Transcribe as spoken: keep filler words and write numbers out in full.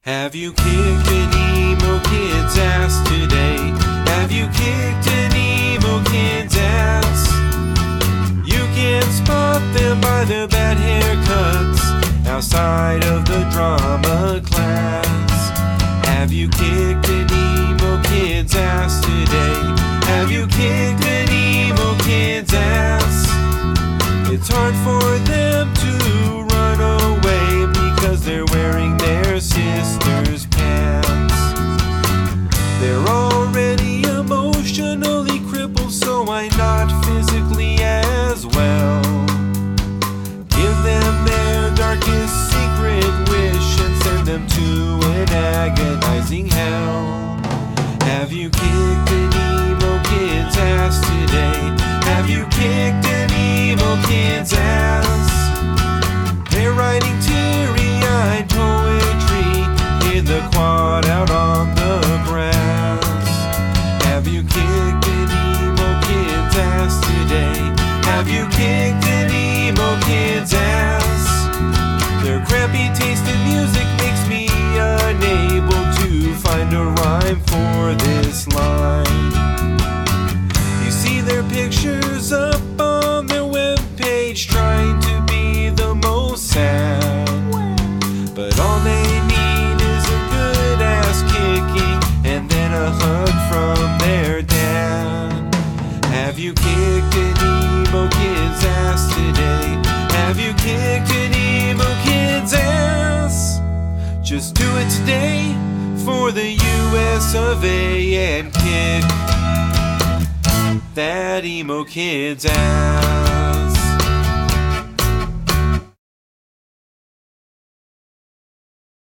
Have you kicked an emo kid's ass today? Have you kicked an emo kid's ass? You can spot them by their bad haircuts outside of the drama class. Have you kicked an emo kid's ass today? Have you kicked an emo kid's ass? It's hard for them to run away because they're wearing their sister's pants. They're already emotionally crippled, so why not physically as well? Give them their darkest secret wish and send them to an agonizing hell. Have you kicked an emo kid's ass today? Have you kicked an emo kid's ass? They're writing teary-eyed poetry in the quad out on the grass. Have you kicked an emo kid's ass today? Have you kicked an emo kid's ass? Their crappy taste in music makes me unable to find a rhyme for this line. You see their pictures up on their webpage trying to be the most sad, but all they need is a good ass kicking and then a hug from their dad. Have you kicked an emo kid's ass today? Have you kicked an emo kid's ass? Just do it today for the U S of A and kick that emo kid's ass.